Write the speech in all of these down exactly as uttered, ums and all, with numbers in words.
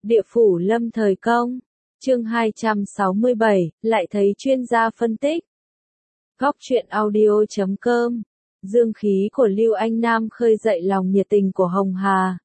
Địa phủ lâm thời công. Chương hai trăm sáu mươi bảy, lại thấy chuyên gia phân tích. Góc truyện audio chấm com. Dương khí của Lưu Anh Nam khơi dậy lòng nhiệt tình của Hồng Hà.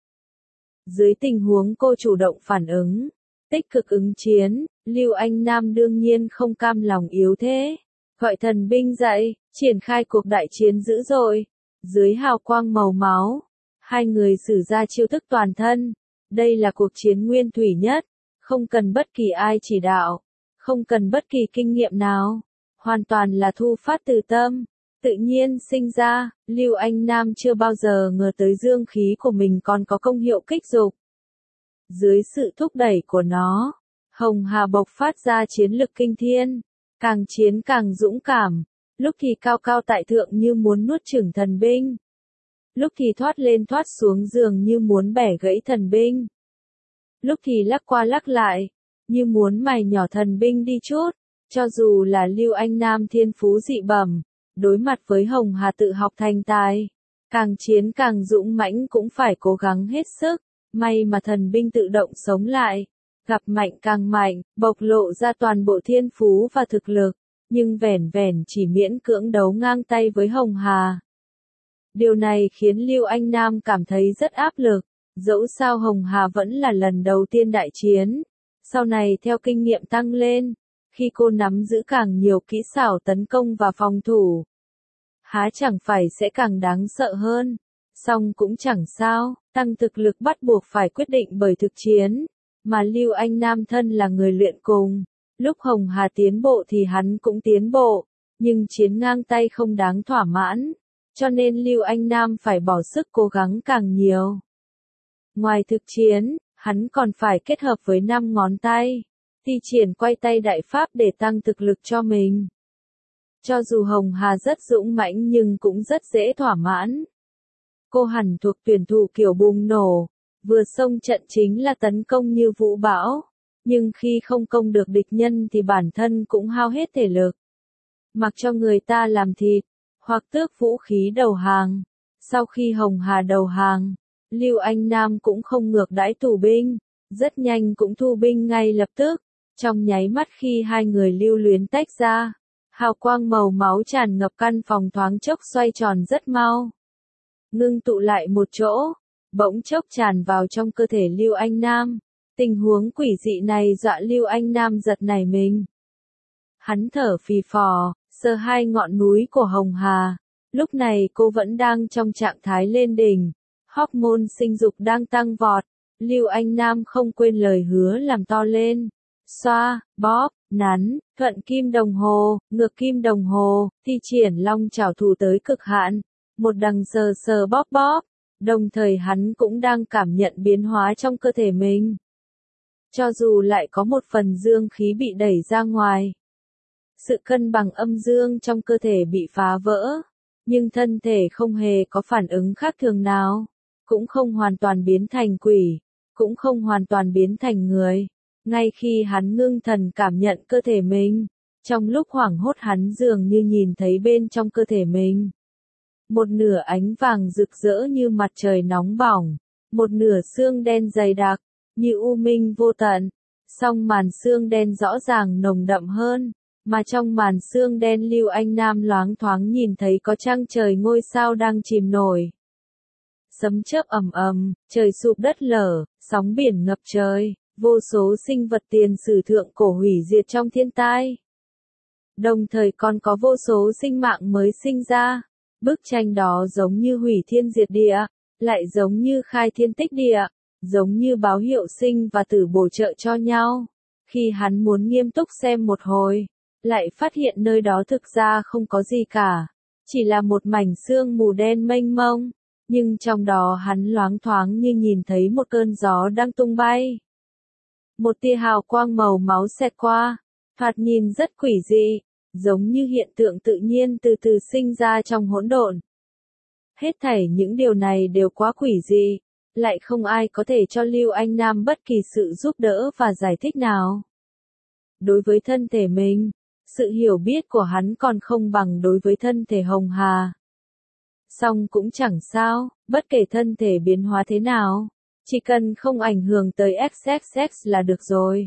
Dưới tình huống cô chủ động phản ứng, tích cực ứng chiến, Lưu Anh Nam đương nhiên không cam lòng yếu thế. Gọi thần binh dậy, triển khai cuộc đại chiến dữ dội. Dưới hào quang màu máu, hai người sử ra chiêu thức toàn thân. Đây là cuộc chiến nguyên thủy nhất, không cần bất kỳ ai chỉ đạo, không cần bất kỳ kinh nghiệm nào, hoàn toàn là thu phát từ tâm, tự nhiên sinh ra. Lưu Anh Nam chưa bao giờ ngờ tới dương khí của mình còn có công hiệu kích dục. Dưới sự thúc đẩy của nó, Hồng Hà bộc phát ra chiến lực kinh thiên, càng chiến càng dũng cảm, lúc thì cao cao tại thượng như muốn nuốt chửng thần binh, lúc thì thoát lên thoát xuống giường như muốn bẻ gãy thần binh, lúc thì lắc qua lắc lại, như muốn mài nhỏ thần binh đi chút. Cho dù là Lưu Anh Nam thiên phú dị bẩm, đối mặt với Hồng Hà tự học thành tài, càng chiến càng dũng mãnh cũng phải cố gắng hết sức. May mà thần binh tự động sống lại, gặp mạnh càng mạnh, bộc lộ ra toàn bộ thiên phú và thực lực, nhưng vẻn vẻn chỉ miễn cưỡng đấu ngang tay với Hồng Hà. Điều này khiến Lưu Anh Nam cảm thấy rất áp lực, dẫu sao Hồng Hà vẫn là lần đầu tiên đại chiến, sau này theo kinh nghiệm tăng lên, khi cô nắm giữ càng nhiều kỹ xảo tấn công và phòng thủ, há chẳng phải sẽ càng đáng sợ hơn. Song cũng chẳng sao, tăng thực lực bắt buộc phải quyết định bởi thực chiến, mà Lưu Anh Nam thân là người luyện cùng, lúc Hồng Hà tiến bộ thì hắn cũng tiến bộ, nhưng chiến ngang tay không đáng thỏa mãn, cho nên Lưu Anh Nam phải bỏ sức cố gắng càng nhiều. Ngoài thực chiến, hắn còn phải kết hợp với năm ngón tay, thi triển quay tay đại pháp để tăng thực lực cho mình. Cho dù Hồng Hà rất dũng mãnh nhưng cũng rất dễ thỏa mãn. Cô hẳn thuộc tuyển thủ kiểu bùng nổ, vừa xông trận chính là tấn công như vũ bão, nhưng khi không công được địch nhân thì bản thân cũng hao hết thể lực. Mặc cho người ta làm thịt, hoặc tước vũ khí đầu hàng. Sau khi Hồng Hà đầu hàng, Lưu Anh Nam cũng không ngược đãi tù binh, rất nhanh cũng thu binh ngay lập tức. Trong nháy mắt khi hai người lưu luyến tách ra, hào quang màu máu tràn ngập căn phòng thoáng chốc xoay tròn rất mau. Ngưng tụ lại một chỗ, bỗng chốc tràn vào trong cơ thể Lưu Anh Nam. Tình huống quỷ dị này dọa Lưu Anh Nam giật nảy mình. Hắn thở phì phò, sờ hai ngọn núi của Hồng Hà. Lúc này cô vẫn đang trong trạng thái lên đỉnh, hormone sinh dục đang tăng vọt. Lưu Anh Nam không quên lời hứa làm to lên. Xoa, bóp, nắn, thuận kim đồng hồ, ngược kim đồng hồ, thi triển long chảo thủ tới cực hạn. Một đằng sờ sờ bóp bóp, đồng thời hắn cũng đang cảm nhận biến hóa trong cơ thể mình. Cho dù lại có một phần dương khí bị đẩy ra ngoài, sự cân bằng âm dương trong cơ thể bị phá vỡ, nhưng thân thể không hề có phản ứng khác thường nào, cũng không hoàn toàn biến thành quỷ, cũng không hoàn toàn biến thành người. Ngay khi hắn ngưng thần cảm nhận cơ thể mình, trong lúc hoảng hốt hắn dường như nhìn thấy bên trong cơ thể mình một nửa ánh vàng rực rỡ như mặt trời nóng bỏng, một nửa xương đen dày đặc, như u minh vô tận. Song màn xương đen rõ ràng nồng đậm hơn, mà trong màn xương đen Lưu Anh Nam loáng thoáng nhìn thấy có trăng trời ngôi sao đang chìm nổi. Sấm chớp ầm ầm, trời sụp đất lở, sóng biển ngập trời, vô số sinh vật tiền sử thượng cổ hủy diệt trong thiên tai. Đồng thời còn có vô số sinh mạng mới sinh ra. Bức tranh đó giống như hủy thiên diệt địa, lại giống như khai thiên tích địa, giống như báo hiệu sinh và tử bổ trợ cho nhau. Khi hắn muốn nghiêm túc xem một hồi, lại phát hiện nơi đó thực ra không có gì cả, chỉ là một mảnh sương mù đen mênh mông, nhưng trong đó hắn loáng thoáng như nhìn thấy một cơn gió đang tung bay. Một tia hào quang màu máu xẹt qua, thoạt nhìn rất quỷ dị, giống như hiện tượng tự nhiên từ từ sinh ra trong hỗn độn. Hết thảy những điều này đều quá quỷ dị, lại không ai có thể cho Lưu Anh Nam bất kỳ sự giúp đỡ và giải thích nào. Đối với thân thể mình, sự hiểu biết của hắn còn không bằng đối với thân thể Hồng Hà. Song cũng chẳng sao, bất kể thân thể biến hóa thế nào, Chỉ cần không ảnh hưởng tới ích ích ích là được rồi.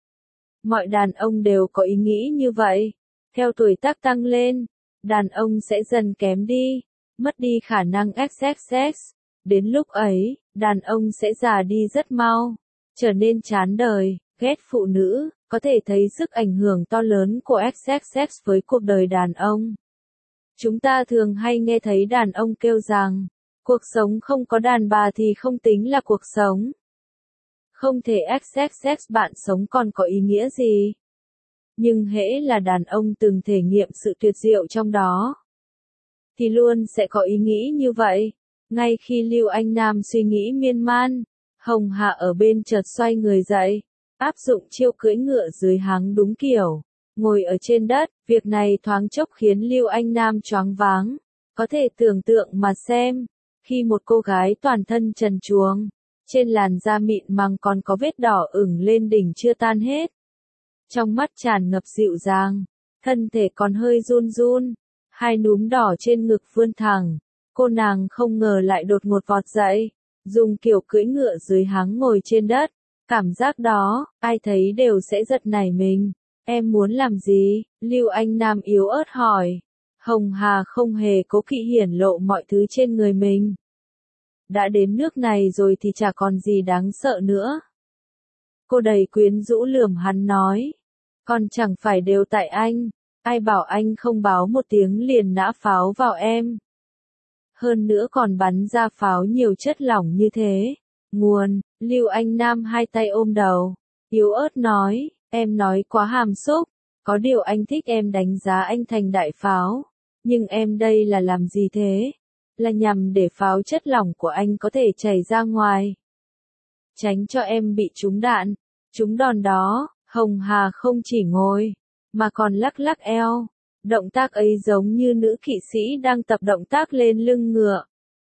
Mọi đàn ông đều có ý nghĩ như vậy. Theo tuổi tác tăng lên, đàn ông sẽ dần kém đi, mất đi khả năng ích ích ích. Đến lúc ấy, đàn ông sẽ già đi rất mau, trở nên chán đời, ghét phụ nữ, có thể thấy sức ảnh hưởng to lớn của ích ích ích với cuộc đời đàn ông. Chúng ta thường hay nghe thấy đàn ông kêu rằng, cuộc sống không có đàn bà thì không tính là cuộc sống. Không thể ích ích ích bạn sống còn có ý nghĩa gì. Nhưng hễ là đàn ông từng thể nghiệm sự tuyệt diệu trong đó, thì luôn sẽ có ý nghĩ như vậy. Ngay khi Lưu Anh Nam suy nghĩ miên man, Hồng Hà ở bên chợt xoay người dậy, áp dụng chiêu cưỡi ngựa dưới háng đúng kiểu, ngồi ở trên đất. Việc này thoáng chốc khiến Lưu Anh Nam choáng váng. Có thể tưởng tượng mà xem, khi một cô gái toàn thân trần truồng, trên làn da mịn màng còn có vết đỏ ửng lên đỉnh chưa tan hết, trong mắt tràn ngập dịu dàng, thân thể còn hơi run run, hai núm đỏ trên ngực vươn thẳng, cô nàng không ngờ lại đột ngột vọt dậy, dùng kiểu cưỡi ngựa dưới háng ngồi trên đất. Cảm giác đó, ai thấy đều sẽ giật nảy mình. Em muốn làm gì? Lưu Anh Nam yếu ớt hỏi. Hồng Hà không hề cố kỵ hiển lộ mọi thứ trên người mình. Đã đến nước này rồi thì chả còn gì đáng sợ nữa. Cô đầy quyến rũ lườm hắn nói. Còn chẳng phải đều tại anh, ai bảo anh không báo một tiếng liền nã pháo vào em. Hơn nữa còn bắn ra pháo nhiều chất lỏng như thế. Nguồn, Lưu Anh Nam hai tay ôm đầu, yếu ớt nói, em nói quá hàm xúc, có điều anh thích em đánh giá anh thành đại pháo, nhưng em đây là làm gì thế? Là nhằm để pháo chất lỏng của anh có thể chảy ra ngoài. Tránh cho em bị trúng đạn, trúng đòn đó. Hồng Hà không chỉ ngồi, mà còn lắc lắc eo. Động tác ấy giống như nữ kỵ sĩ đang tập động tác lên lưng ngựa.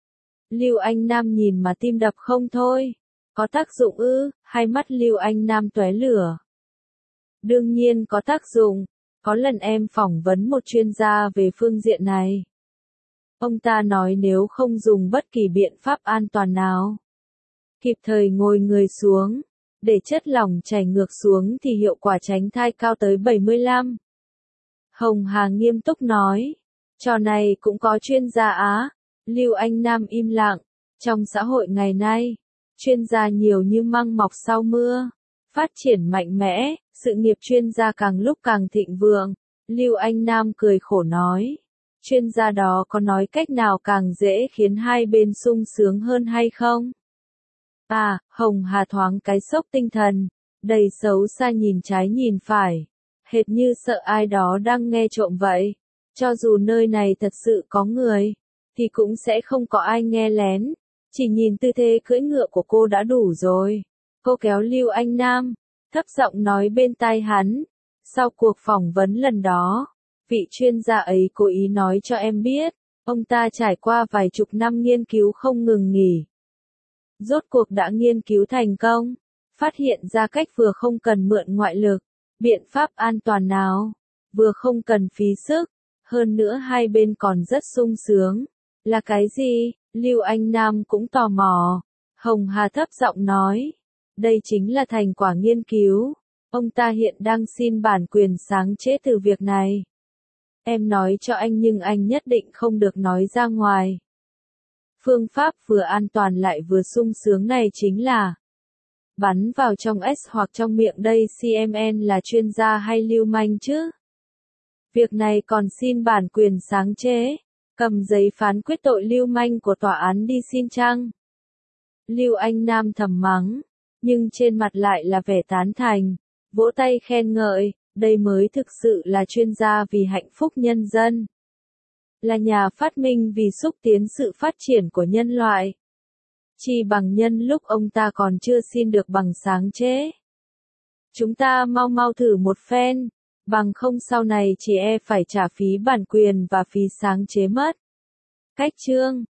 Lưu Anh Nam nhìn mà tim đập không thôi. Có tác dụng ư? Hai mắt Lưu Anh Nam tóe lửa. Đương nhiên có tác dụng. Có lần em phỏng vấn một chuyên gia về phương diện này. Ông ta nói nếu không dùng bất kỳ biện pháp an toàn nào, kịp thời ngồi người xuống, để chất lỏng chảy ngược xuống thì hiệu quả tránh thai cao tới bảy mươi lăm. Hồng Hà nghiêm túc nói, trò này cũng có chuyên gia á. Lưu Anh Nam im lặng, trong xã hội ngày nay, chuyên gia nhiều như măng mọc sau mưa, phát triển mạnh mẽ, sự nghiệp chuyên gia càng lúc càng thịnh vượng. Lưu Anh Nam cười khổ nói, chuyên gia đó có nói cách nào càng dễ khiến hai bên sung sướng hơn hay không? À, Hồng Hà thoáng cái sốc tinh thần, đầy xấu xa nhìn trái nhìn phải, hệt như sợ ai đó đang nghe trộm vậy. Cho dù nơi này thật sự có người, thì cũng sẽ không có ai nghe lén, chỉ nhìn tư thế cưỡi ngựa của cô đã đủ rồi. Cô kéo Lưu Anh Nam, thấp giọng nói bên tai hắn, sau cuộc phỏng vấn lần đó, vị chuyên gia ấy cố ý nói cho em biết, ông ta trải qua vài chục năm nghiên cứu không ngừng nghỉ. Rốt cuộc đã nghiên cứu thành công, phát hiện ra cách vừa không cần mượn ngoại lực, biện pháp an toàn nào, vừa không cần phí sức, hơn nữa hai bên còn rất sung sướng. Là cái gì? Lưu Anh Nam cũng tò mò. Hồng Hà thấp giọng nói, đây chính là thành quả nghiên cứu. Ông ta hiện đang xin bản quyền sáng chế từ việc này. Em nói cho anh nhưng anh nhất định không được nói ra ngoài. Phương pháp vừa an toàn lại vừa sung sướng này chính là bắn vào trong S hoặc trong miệng. Đây xê em en là chuyên gia hay lưu manh chứ? Việc này còn xin bản quyền sáng chế, cầm giấy phán quyết tội lưu manh của tòa án đi xin chăng? Lưu Anh Nam thầm mắng, nhưng trên mặt lại là vẻ tán thành, vỗ tay khen ngợi, đây mới thực sự là chuyên gia vì hạnh phúc nhân dân. Là nhà phát minh vì xúc tiến sự phát triển của nhân loại. Chỉ bằng nhân lúc ông ta còn chưa xin được bằng sáng chế. Chúng ta mau mau thử một phen, bằng không sau này chỉ e phải trả phí bản quyền và phí sáng chế mất. Cách chương